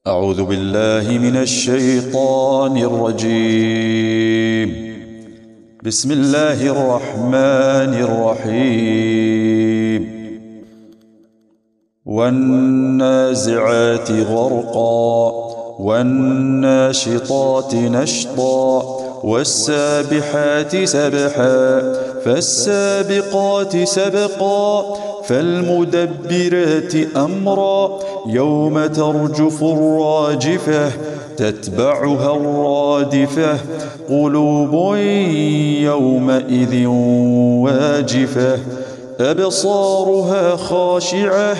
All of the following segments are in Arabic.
أعوذ بالله من الشيطان الرجيم. بسم الله الرحمن الرحيم. والنازعات غرقا والناشطات نشطا والسابحات سبحا فالسابقات سبقا فالمدبرات أمرا يوم ترجف الراجفة تتبعها الرادفة قلوب يومئذ واجفة أبصارها خاشعة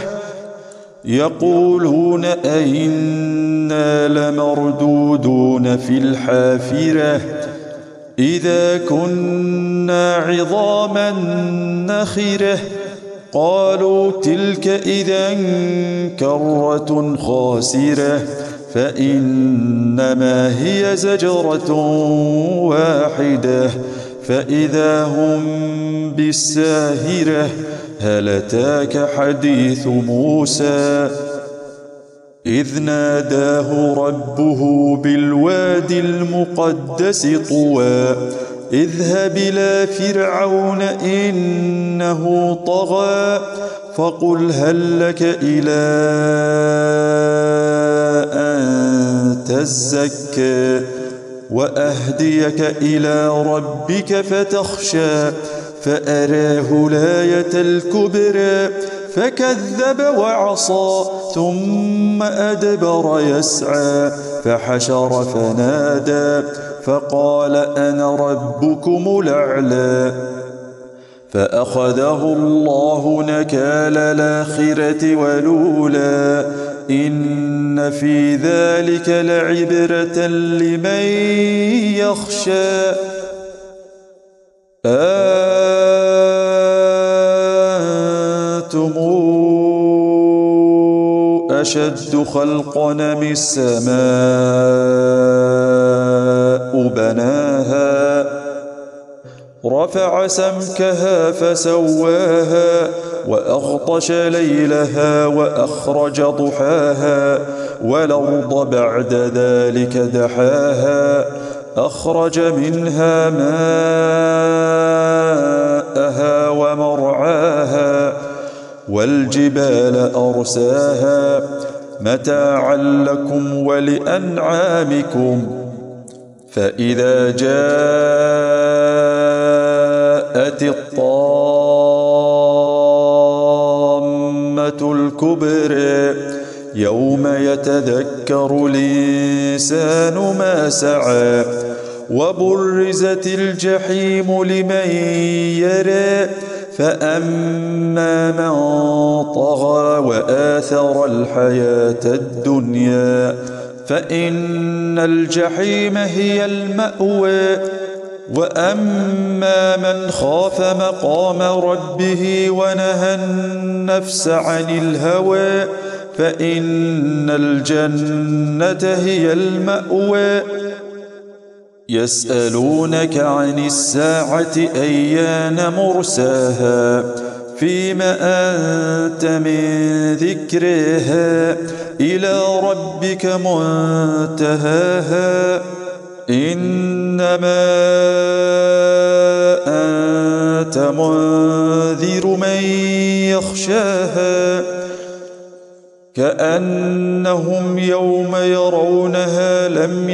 يقولون أئنا لمردودون في الحافرة إذا كنا عظاما نخرة قالوا تلك إذا كرة خاسرة فإنما هي زجرة واحدة فإذا هم بالساهرة هل أتاك حديث موسى إذ ناداه ربه بالوادي المقدس طوى اذهب إلى فرعون إنه طغى فقل هل لك إلى أن تزكى وأهديك إلى ربك فتخشى فأراه الآية الكبرى فكذب وعصى ثم أدبر يسعى فحشر فنادى فقال أنا ربكم الأعلى فأخذه الله نكال الآخرة والأولى إن في ذلك لعبرة لمن يخشى أنتم أشد خلقا أم السماء بناها رفع سمكها فسواها وأغطش ليلها وأخرج ضحاها والأرض بعد ذلك دحاها أخرج منها ماءها ومرعاها والجبال أرساها متاعا لكم ولأنعامكم فإذا جاءت الطامة الكبرى يوم يتذكر الإنسان ما سعى وبرزت الجحيم لمن يرى فأما من طغى وآثر الحياة الدنيا فإن الجحيم هي المأوى وأما من خاف مقام ربه ونهى النفس عن الهوى فإن الجنة هي المأوى يسألونك عن الساعة أيان مرساها فيم أنت من ذكرها إلى ربك منتهاها إنما أنت منذر من يخشاها كأنهم يوم يرونها لم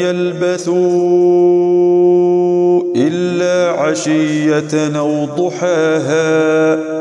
يلبثوا إلا عشية أو ضحاها